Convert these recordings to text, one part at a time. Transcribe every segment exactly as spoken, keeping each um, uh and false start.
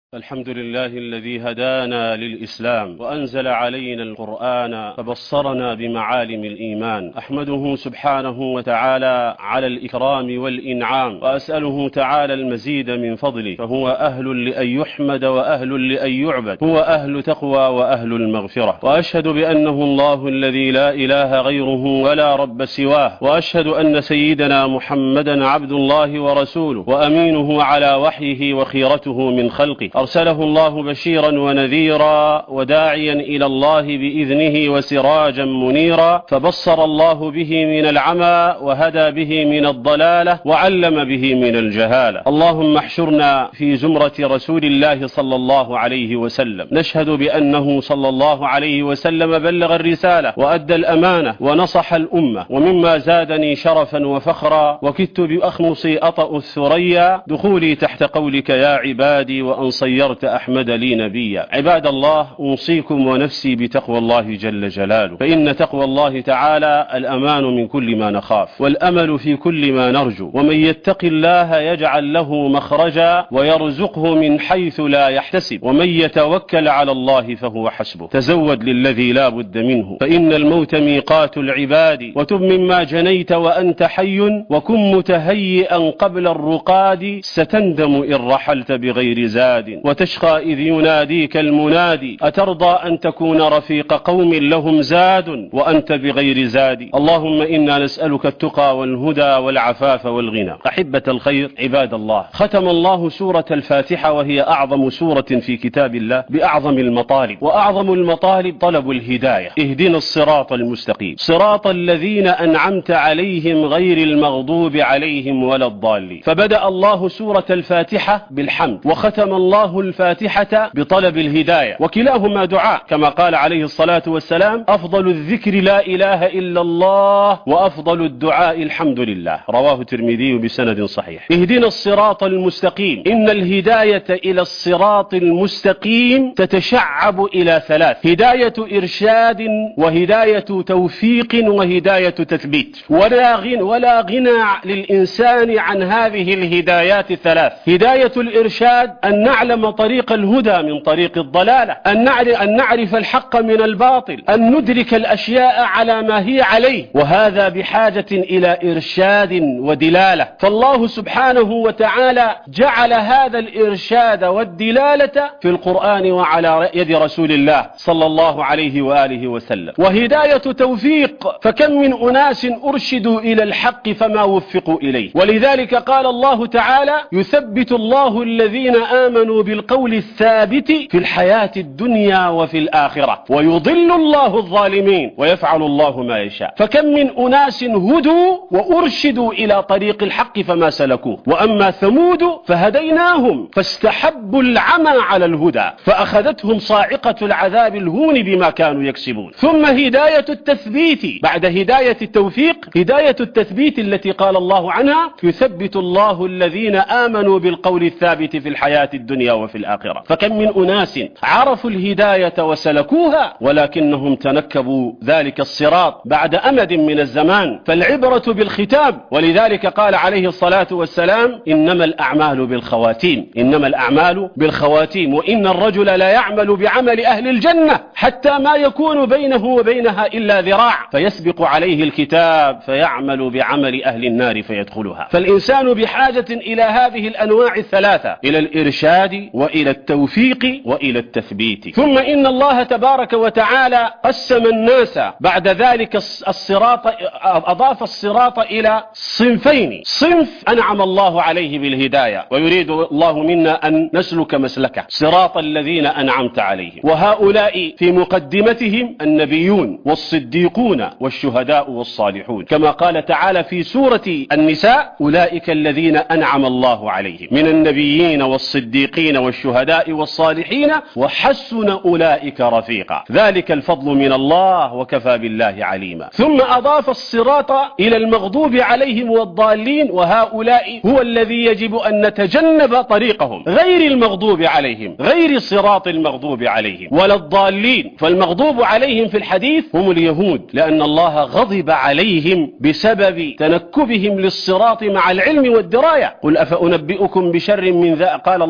الحمد لله الذي هدانا للإسلام وأنزل علينا القرآن فبصرنا بمعالم الإيمان. أحمده سبحانه وتعالى على الإكرام والإنعام، وأسأله تعالى المزيد من فضله، فهو أهل لأن يحمد وأهل لأن يعبد، هو أهل تقوى وأهل المغفرة. وأشهد بأنه الله الذي لا إله غيره ولا رب سواه، وأشهد أن سيدنا محمدا عبد الله ورسوله وأمينه على وحيه وخيرته من خلقه، أرسله الله بشيرا ونذيرا وداعيا إلى الله بإذنه وسراجا منيرا، فبصر الله به من العمى وهدى به من الضلالة وعلم به من الجهالة. اللهم احشرنا في زمرة رسول الله صلى الله عليه وسلم. نشهد بأنه صلى الله عليه وسلم بلغ الرسالة وأدى الأمانة ونصح الأمة، ومما زادني شرفا وفخرا وكدت بأخمصي أطأ الثريا دخولي تحت قولك يا عبادي وأن صيرت أحمد لي نبيا. عباد الله، أوصيكم ونفسي بتقوى الله جل جلاله، فإن تقوى الله تعالى الأمان من كل ما نخاف والأمل في كل ما نرجو، ومن يتق الله يجعل له مخرجا ويرزقه من حيث لا يحتسب، ومن يتوكل على الله فهو حسبه. تزود للذي لا بد منه، فإن الموت ميقات العباد، وتب مما جنيت وأنت حي، وكن متهيئا قبل الرقاد، ستندم إن رحلت بغير زاد، وتشقى إذ يناديك المنادي، أترضى أن تكون رفيق قوم لهم زاد وأنت بغير زاد. اللهم إنا نسألك التقى والهدى والعفاف والغنى. أحبة الخير عباد الله، ختم الله سورة الفاتحة وهي أعظم سورة في كتاب الله بأعظم المطالب، وأعظم المطالب طلب الهداية. اهدنا الصراط المستقيم صراط الذين أنعمت عليهم غير المغضوب عليهم ولا الضالين. فبدأ الله سورة الفاتحة بالحمد، وختم الله الفاتحة بطلب الهداية، وكلاهما دعاء، كما قال عليه الصلاة والسلام: أفضل الذكر لا إله إلا الله، وأفضل الدعاء الحمد لله. رواه الترمذي بسند صحيح. اهدنا الصراط المستقيم. إن الهداية إلى الصراط المستقيم تتشعب إلى ثلاث: هداية إرشاد، وهداية توفيق، وهداية تثبيت. ولا غنى, ولا غنى للإنسان عن هذه الهدايات الثلاث. هداية الإرشاد أن نعلم طريق الهدى من طريق الضلالة، أن نعرف الحق من الباطل، أن ندرك الأشياء على ما هي عليه، وهذا بحاجة إلى إرشاد ودلالة. فالله سبحانه وتعالى جعل هذا الإرشاد والدلالة في القرآن وعلى يد رسول الله صلى الله عليه وآله وسلم. وهداية توفيق، فكم من أناس أرشدوا إلى الحق فما وفقوا إليه. ولذلك قال الله تعالى: يثبت الله الذين آمنوا بالقول الثابت في الحياة الدنيا وفي الآخرة، ويضل الله الظالمين ويفعل الله ما يشاء. فكم من أناس هدوا وأرشدوا إلى طريق الحق فما سلكوه. وأما ثمود فهديناهم فاستحبوا العمى على الهدى فأخذتهم صاعقة العذاب الهون بما كانوا يكسبون. ثم هداية التثبيت بعد هداية التوفيق، هداية التثبيت التي قال الله عنها: يثبت الله الذين آمنوا بالقول الثابت في الحياة الدنيا وفي الآخرة. فكم من أناس عرفوا الهداية وسلكوها ولكنهم تنكبوا ذلك الصراط بعد أمد من الزمان. فالعبرة بالختام، ولذلك قال عليه الصلاة والسلام: إنما الأعمال بالخواتيم، إنما الأعمال بالخواتيم، وإن الرجل لا يعمل بعمل أهل الجنة حتى ما يكون بينه وبينها إلا ذراع فيسبق عليه الكتاب فيعمل بعمل أهل النار فيدخلها. فالإنسان بحاجة إلى هذه الأنواع الثلاثة، إلى الإرشاد وإلى التوفيق وإلى التثبيت. ثم إن الله تبارك وتعالى قسم الناس بعد ذلك الصراط، أضاف الصراط إلى صنفين: صنف أنعم الله عليه بالهداية ويريد الله منا أن نسلك مسلكه، صراط الذين أنعمت عليهم، وهؤلاء في مقدمتهم النبيون والصديقون والشهداء والصالحون، كما قال تعالى في سورة النساء: أولئك الذين أنعم الله عليهم من النبيين والصديقين والشهداء والصالحين وحسن أولئك رفيقا، ذلك الفضل من الله وكفى بالله عليما. ثم أضاف الصراط إلى المغضوب عليهم والضالين، وهؤلاء هو الذي يجب أن نتجنب طريقهم، غير المغضوب عليهم، غير صراط المغضوب عليهم ولا الضالين. فالمغضوب عليهم في الحديث هم اليهود، لأن الله غضب عليهم بسبب تنكبهم للصراط مع العلم والدراية. قل أفأنبئكم بشر من ذا، قال الله تبارك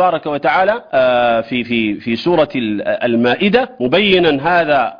تبارك وتعالى في في في سورة المائدة مبينا هذا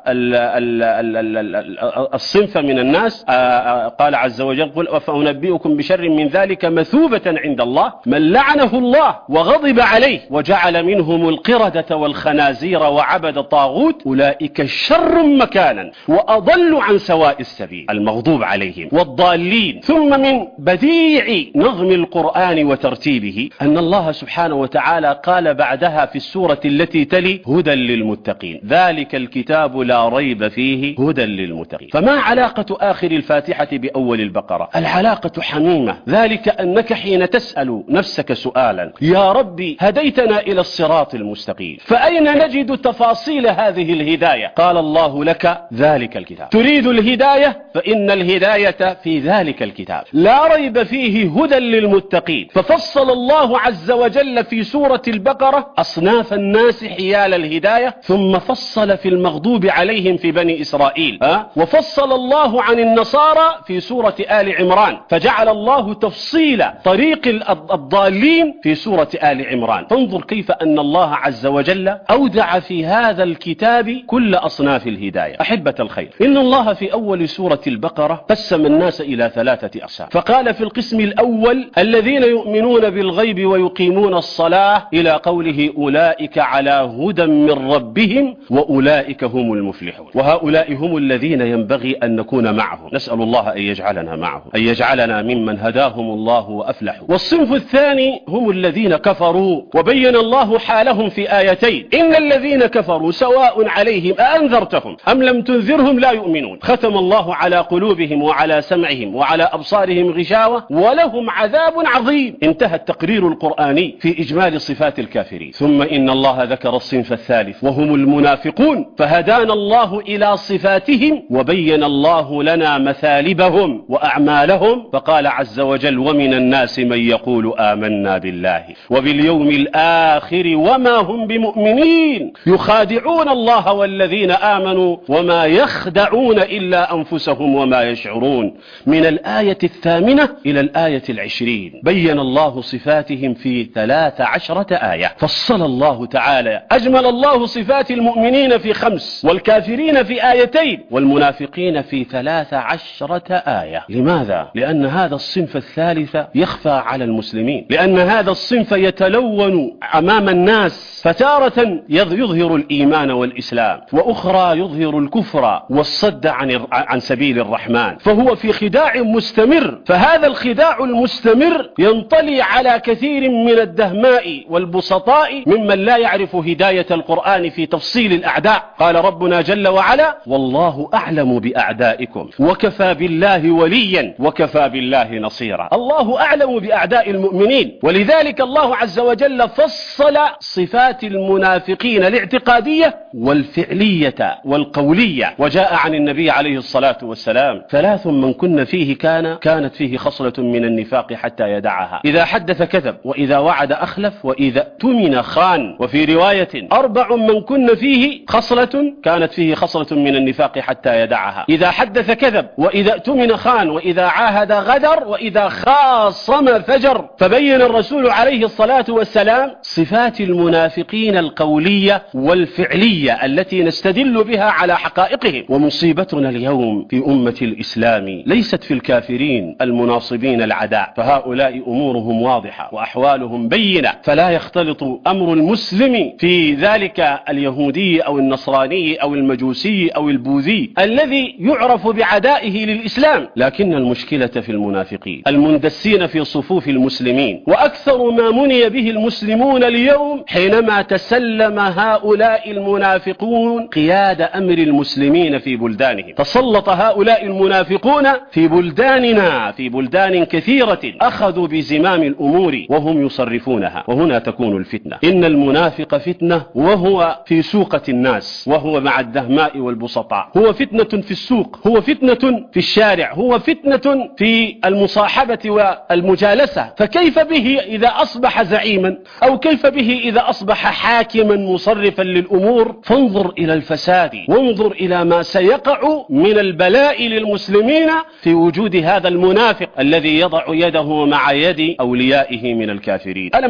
الصنف من الناس. قال عز وجل: قل أفأنبئكم بشر من ذلك مثوبة عند الله من لعنه الله وغضب عليه وجعل منهم القردة والخنازير وعبد الطاغوت أولئك شر مكانا وأضل عن سواء السبيل المغضوب عليهم والضالين. ثم من بديع نظم القرآن وترتيبه أن الله سبحانه وتعالى قال بعدها في السورة التي تلي: هدى للمتقين، ذلك الكتاب لا ريب فيه هدى للمتقين. فما علاقة آخر الفاتحة بأول البقرة؟ العلاقة حميمة، ذلك أنك حين تسأل نفسك سؤالا: يا ربي هديتنا إلى الصراط المستقيم، فأين نجد تفاصيل هذه الهداية؟ قال الله لك: ذلك الكتاب. تريد الهداية؟ فإن الهداية في ذلك الكتاب لا ريب فيه هدى للمتقين. ففصل الله عز وجل في سورة البقرة أصناف الناس حيال الهداية، ثم فصل في المغضوب عليهم في بني إسرائيل، أه؟ وفصل الله عن النصارى في سورة آل عمران، فجعل الله تفصيل طريق الضالين في سورة آل عمران. فانظر كيف أن الله عز وجل أودع في هذا الكتاب كل أصناف الهداية. أحبة الخير، إن الله في أول سورة البقرة قسم الناس إلى ثلاثة أقسام، فقال في القسم الأول: الذين يؤمنون بالغيب ويقيمون الصلاة، إلى قوله: أولئك على هدى من ربهم وأولئك هم المفلحون. وهؤلاء هم الذين ينبغي أن نكون معهم، نسأل الله أن يجعلنا معهم، أن يجعلنا ممن هداهم الله وأفلحوا. والصنف الثاني هم الذين كفروا، وبين الله حالهم في آيتين: إن الذين كفروا سواء عليهم أأنذرتهم أم لم تنذرهم لا يؤمنون، ختم الله على قلوبهم وعلى سمعهم وعلى أبصارهم غشاوة ولهم عذاب عظيم. انتهى التقرير القرآني في إجمال صفات الكافرين. ثم إن الله ذكر الصنف الثالث وهم المنافقون، فهدانا الله إلى صفاتهم وبين الله لنا مثالبهم وأعمالهم، فقال عز وجل: ومن الناس من يقول آمنا بالله وباليوم الآخر وما هم بمؤمنين يخادعون الله والذين آمنوا وما يخدعون إلا أنفسهم وما يشعرون. من الآية الثامنة إلى الآية العشرين بين الله صفاتهم في ثلاث عشرة آية. فصل الله تعالى أجمل الله صفات المؤمنين في خمس، والكافرين في آيتين، والمنافقين في ثلاث عشرة آية. لماذا؟ لأن هذا الصنف الثالث يخفى على المسلمين، لأن هذا الصنف يتلون أمام الناس، فتارة يظهر الإيمان والإسلام، وأخرى يظهر الكفر والصد عن عن سبيل الرحمن، فهو في خداع مستمر. فهذا الخداع المستمر ينطلي على كثير من الدهماء والبسطاء ممن لا يعرف هداية القرآن في تفصيل الأعداء. قال ربنا جل وعلا: والله أعلم بأعدائكم وكفى بالله وليا وكفى بالله نصيرا. الله أعلم بأعداء المؤمنين، ولذلك الله عز وجل فصل صفات المنافقين الاعتقادية والفعلية والقولية. وجاء عن النبي عليه الصلاة والسلام: ثلاث من كن فيه كان كانت فيه خصلة من النفاق حتى يدعها: إذا حدث كذب، وإذا وعد أخلف، وإذا اؤتمن خان. وفي رواية: أربع من كن فيه خصلة كانت فيه خصلة من النفاق حتى يدعها: إذا حدث كذب، وإذا اؤتمن خان، وإذا عاهد غدر، وإذا خاصم فجر. فبين الرسول عليه الصلاة والسلام صفات المنافقين القولية والفعلية التي نستدل بها على حقائقهم. ومصيبتنا اليوم في أمة الإسلام ليست في الكافرين المناصبين العداء، فهؤلاء أمورهم واضحة وأحوالهم بينة، فلا يختلط أمر المسلم في ذلك اليهودي أو النصراني أو المجوسي أو البوذي الذي يعرف بعدائه للإسلام. لكن المشكلة في المنافقين المندسين في صفوف المسلمين. وأكثر ما مني به المسلمون اليوم حينما تسلم هؤلاء المنافقون قيادة أمر المسلمين في بلدانهم. تسلط هؤلاء المنافقون في بلداننا، في بلدان كثيرة أخذوا بزمام الأمور وهم يصرفونها، وهنا تكون الفتنة. إن المنافق فتنة وهو في سوقة الناس، وهو مع الدهماء والبسطاء، هو فتنة في السوق، هو فتنة في الشارع، هو فتنة في المصاحبة والمجالسة. فكيف به إذا أصبح زعيما، أو كيف به إذا أصبح حاكما مصرفا للأمور؟ فانظر إلى الفساد، وانظر إلى ما سيقع من البلاء للمسلمين في وجود هذا المنافق الذي يضع يده مع يد أوليائه من الكافرين. ألم تر إلى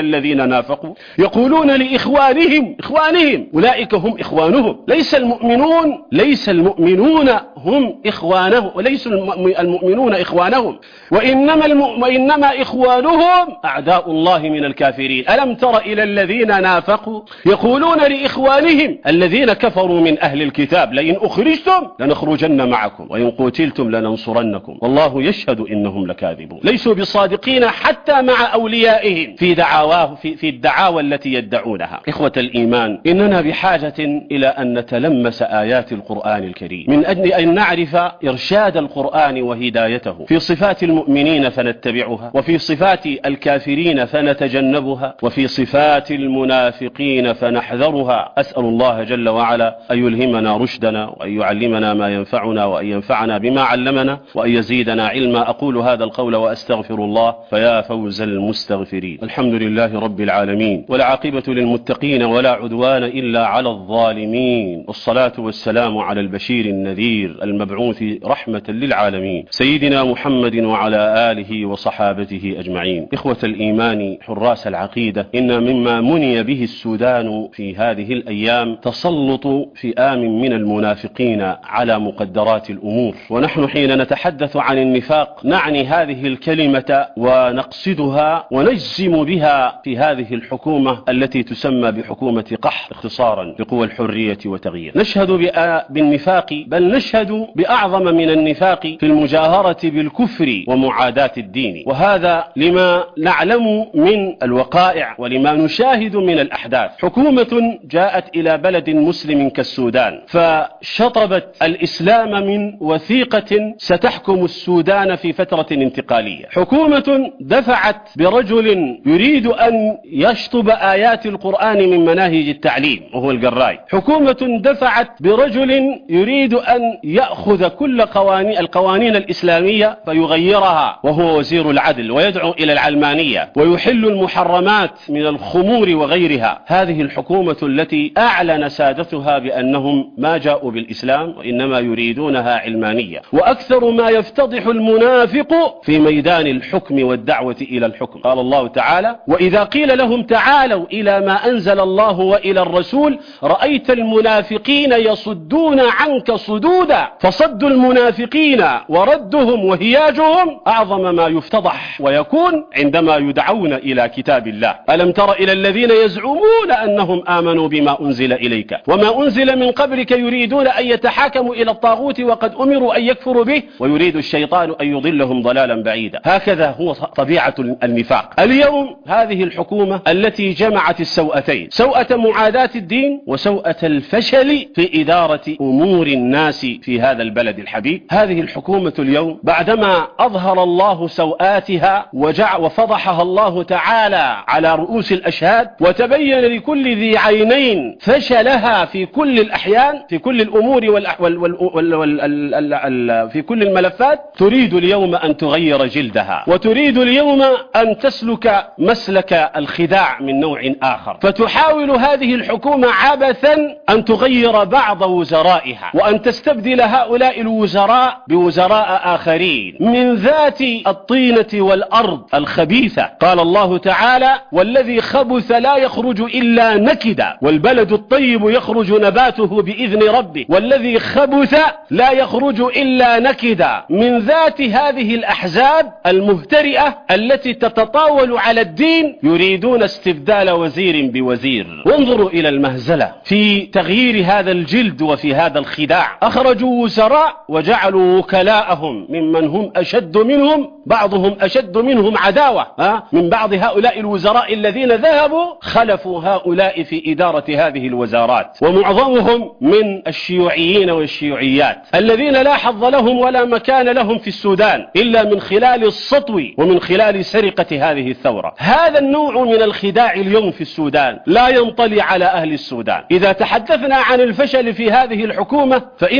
الذين نافقوا يقولون لإخوانهم إخوانهم أولئك هم إخوانهم ليس المؤمنون ليس المؤمنون هم إخوانهم وليس المؤمنون إخوانهم وإنما, الم... وإنما إخوانهم أعداء الله من الكافرين. ألم تر إلى الذين نافقوا يقولون لإخوانهم الذين كفروا من أهل الكتاب لئن أخرجتم لنخرجن معكم وإن قتلتم لننصرنكم والله يشهد إنهم لكاذبون. ليسوا بصادقين حتى مع أوليائهم في دعواه في, في الدعاوى التي يدعونها. إخوة الإيمان، إننا بحاجة إلى أن نتلمس آيات القرآن الكريم من أجل أن نعرف إرشاد القرآن وهدايته في صفات المؤمنين فنتبعها وفي صفات الكافرين فنتجنبها وفي صفات المنافقين فنحذرها. أسأل الله جل وعلا أن يلهمنا رشدنا وأن يعلمنا ما ينفعنا وأن ينفعنا بما علمنا وأن يزيدنا علما. أقول هذا القول وأستغفر الله فيا فوز المستغفرين. الحمد لله رب العالمين والعاقبة للمتقين ولا عدوان إلا على الظالمين والصلاة والسلام على البشير النذير المبعوث رحمة للعالمين سيدنا محمد وعلى آله وصحابته أجمعين. إخوة الإيمان حراس العقيدة، إن مما مني به السودان في هذه الأيام تسلط فئام من المنافقين على مقدرات الأمور. ونحن حين نتحدث عن النفاق نعني هذه الكلمة ونقصدها ونجزم بها في هذه الحكومة التي تسمى بحكومة قحط اختصارا لقوى الحرية وتغيير. نشهد بالنفاق، بل نشهد بأعظم من النفاق في المجاهرة بالكفر ومعاداة الدين، وهذا لما نعلم من الوقائع ولما نشاهد من الأحداث. حكومة جاءت إلى بلد مسلم كالسودان فشطبت الإسلام من وثيقة ستحكم السودان في فترة انتقالية. حكومة دفعت برجل يريد أن يشطب آيات القرآن من مناهج التعليم وهو القراي. حكومة دفعت برجل يريد أن يأخذ كل قوانين القوانين الإسلامية فيغيرها وهو وزير العدل ويدعو إلى العلمانية ويحل المحرمات من الخمور وغيرها. هذه الحكومة التي أعلن سادتها بأنهم ما جاءوا بالإسلام وإنما يريدونها علمانية. وأكثر ما يفتضح المنافق في ميدان الحكم والدعوة إلى الحكم. قال الله تعالى: وإذا قيل لهم تعالوا إلى ما أنزل الله وإلى الرسول رأيت المنافقين يصدون عنك صدودا. فصد المنافقين وردهم وهياجهم أعظم ما يفتضح ويكون عندما يدعون إلى كتاب الله. ألم تر إلى الذين يزعمون أنهم آمنوا بما أنزل إليك وما أنزل من قبلك يريدون أن يتحاكموا إلى الطاغوت وقد أمروا أن يكفروا به ويريد الشيطان أن يضلهم ضلالا بعيدا. هكذا هو طبيعة النفاق. اليوم هذه الحكومة التي جمعت السوءتين، سوءة معاداة الدين وسوءة الفشل في إدارة أمور الناس في هذا البلد الحبيب. هذه الحكومة اليوم بعدما أظهر الله سوءاتها وجع وفضحها الله تعالى على رؤوس الأشهاد وتبين لكل ذي عينين فشلها في كل الأحيان في كل الأمور والأح... وال... وال... وال... وال... ال... ال... في كل الملفات، تريد اليوم أن تغير جلدها وتريد اليوم أن تسلك مسلك الخداع من نوع آخر. فتحاول هذه الحكومة عبثا أن تغير بعض وزرائها وأن تستبدل هؤلاء الوزراء بوزراء آخرين من ذات الطينة والأرض الخبيثة. قال الله تعالى: والذي خبث لا يخرج إلا نكدا والبلد الطيب يخرج نباته بإذن ربه والذي خبث لا يخرج إلا نكدا. من ذات هذه الأحزاب المهترئة التي تتطاول على الدين يريدون استبدال وزير بوزير. وانظروا إلى المهزلة في تغيير هذا الجلد وفي هذا الخداع. أخرجوا وزراء وجعلوا وكلاءهم ممن هم أشد منهم، بعضهم أشد منهم عداوة من بعض هؤلاء الوزراء الذين ذهبوا خلفوا هؤلاء في إدارة هذه الوزارات، ومعظمهم من الشيوعيين والشيوعيات الذين لا حظ لهم ولا مكان لهم في السودان إلا من خلال السطو ومن خلال سرقة هذه الثورة. هذا النوع من الخداع اليوم في السودان لا ينطلي على أهل السودان. إذا تحدثنا عن الفشل في هذه الحكومة فإن أعظم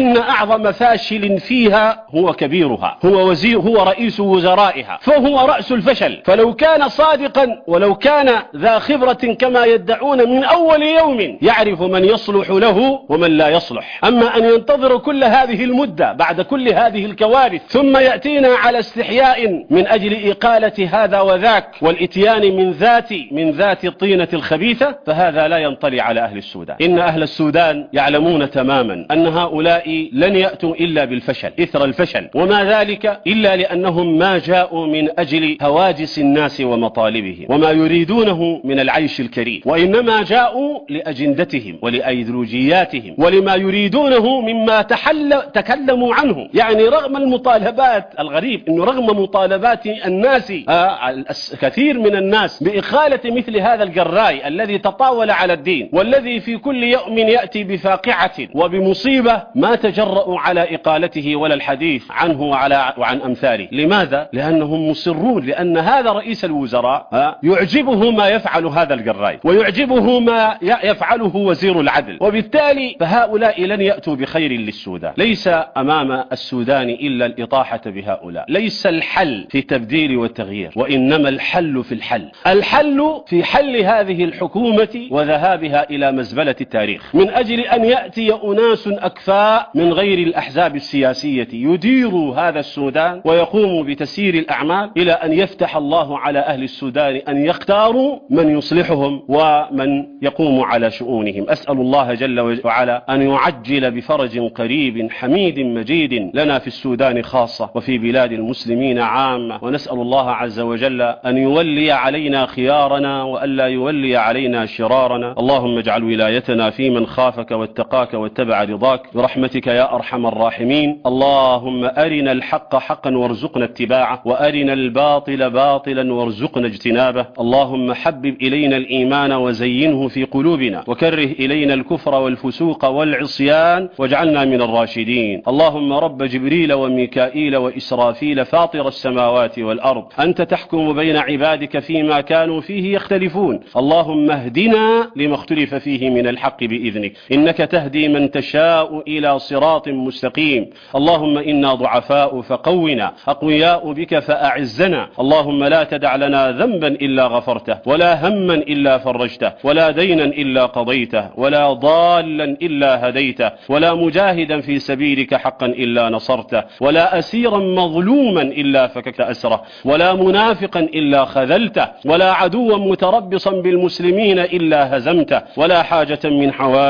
أعظم فاشل فيها هو كبيرها، هو وزير، هو رئيس وزرائها، فهو رأس الفشل. فلو كان صادقا ولو كان ذا خبرة كما يدعون من أول يوم يعرف من يصلح له ومن لا يصلح. أما أن ينتظر كل هذه المدة بعد كل هذه الكوارث ثم يأتينا على استحياء من أجل إقالة هذا وذاك والإتيان من ذات من ذات الطينة الخبيثة، فهذا لا ينطلي على أهل السودان. إن أهل السودان يعلمون تماما أن هؤلاء لن يأتوا إلا بالفشل إثر الفشل، وما ذلك إلا لأنهم ما جاءوا من أجل هواجس الناس ومطالبهم وما يريدونه من العيش الكريم، وإنما جاءوا لأجندتهم ولأيديولوجياتهم ولما يريدونه مما تحل تكلموا عنه. يعني رغم المطالبات، الغريب أنه رغم مطالبات الناس آه كثير من الناس بإخالة مثل هذا الجراي الذي تطاول على الدين والذي في كل يوم يأتي بفاقعة وبمصيبة، ما تجرؤوا على إقالته ولا الحديث عنه وعلى وعن أمثاله. لماذا؟ لأنهم مصرون، لأن هذا رئيس الوزراء آه يعجبه ما يفعل هذا الجراي ويعجبه ما يفعله وزير العدل، وبالتالي فهؤلاء لن يأتوا بخير للسودان. ليس أمام السودان إلا الإطاحة بهؤلاء. ليس الحل في التبديل والتغيير، وإنما الحل في الحل. الحل في حل هذه الحكومة وذهابها إلى مزبلة التاريخ، من أجل أن يأتي أناس أكفاء من غير الأحزاب السياسية يديروا هذا السودان ويقوموا بتسيير الأعمال، إلى أن يفتح الله على أهل السودان أن يختاروا من يصلحهم ومن يقوم على شؤونهم. أسأل الله جل وعلا أن يعجل بفرج قريب حميد مجيد لنا في السودان خاصة وفي بلاد المسلمين عامة، ونسأل الله عز وجل أن يولي علينا خيارنا وألا يولي علينا شرارنا. اللهم اجعل ولايتنا في من خافك واتقاك واتبع رضاك برحمتك يا أرحم الراحمين. اللهم أرنا الحق حقا وارزقنا اتباعه، وأرنا الباطل باطلا وارزقنا اجتنابه. اللهم حبب إلينا الإيمان وزينه في قلوبنا، وكره إلينا الكفر والفسوق والعصيان واجعلنا من الراشدين. اللهم رب جبريل وميكائيل وإسرافيل فاطر السماوات والأرض، أنت تحكم بين عبادك فيما كانوا فيه يختلفون. اللهم اهدنا لما اختلف فيه من الحق بإذنك، إنك تهدي من تشاء إلى صراط مستقيم. اللهم إنا ضعفاء فقونا، أقوياء بك فأعزنا. اللهم لا تدع لنا ذنبا إلا غفرته، ولا هما إلا فرجته، ولا دينا إلا قضيته، ولا ضالا إلا هديته، ولا مجاهدا في سبيلك حقا إلا نصرته، ولا أسيرا مظلوما إلا فككت أسره، ولا منافقا إلا خذلته، ولا عدوا متربصا بالمسلمين إلا هزمته، ولا حاجة من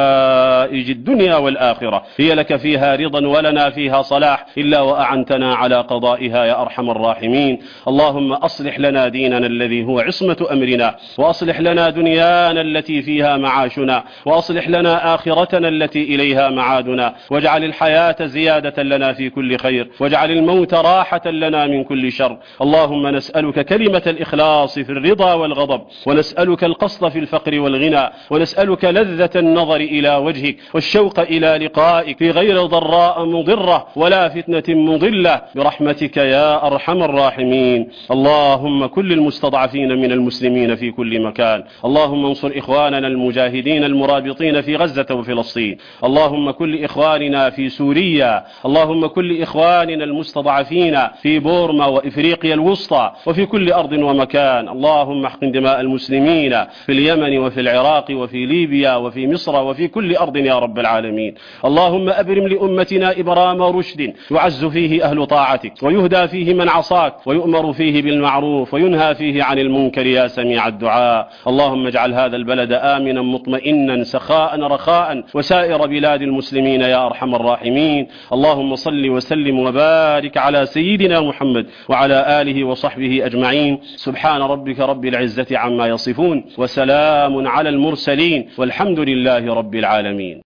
حوائج الدنيا والآخرة هي لك فيها رضا ولنا فيها صلاح إلا وأعنتنا على قضائها يا أرحم الراحمين. اللهم أصلح لنا ديننا الذي هو عصمة أمرنا، وأصلح لنا دنيانا التي فيها معاشنا، وأصلح لنا آخرتنا التي إليها معادنا، واجعل الحياة زيادة لنا في كل خير، واجعل الموت راحة لنا من كل شر. اللهم نسألك كلمة الإخلاص في الرضا والغضب، ونسألك القصد في الفقر والغنى، ونسألك لذة النظر إلى وجهك والشوق إلى لقائك في غير ضراء مضرة ولا فتنة مضلة برحمتك يا أرحم الراحمين. اللهم كل المستضعفين من المسلمين في كل مكان، اللهم انصر إخواننا المجاهدين المرابطين في غزة وفلسطين، اللهم كل إخواننا في سوريا، اللهم كل إخواننا المستضعفين في بورما وإفريقيا الوسطى وفي كل أرض ومكان. اللهم احقن دماء المسلمين في اليمن وفي العراق وفي ليبيا وفي مصر وفي كل أرض يا رب العالمين. اللهم أبرم لأمتنا إبرام رشد يعز فيه أهل طاعتك، ويهدى فيه من عصاك، ويؤمر فيه بالمعروف، وينهى فيه عن المنكر يا سميع الدعاء. اللهم اجعل هذا البلد آمنا مطمئنا سخاء رخاء وسائر بلاد المسلمين يا أرحم الراحمين. اللهم صل وسلم وبارك على سيدنا محمد وعلى آله وصحبه أجمعين. سبحان ربك رب العزة عما يصفون، وسلام على المرسلين، والحمد لله رب العالمين.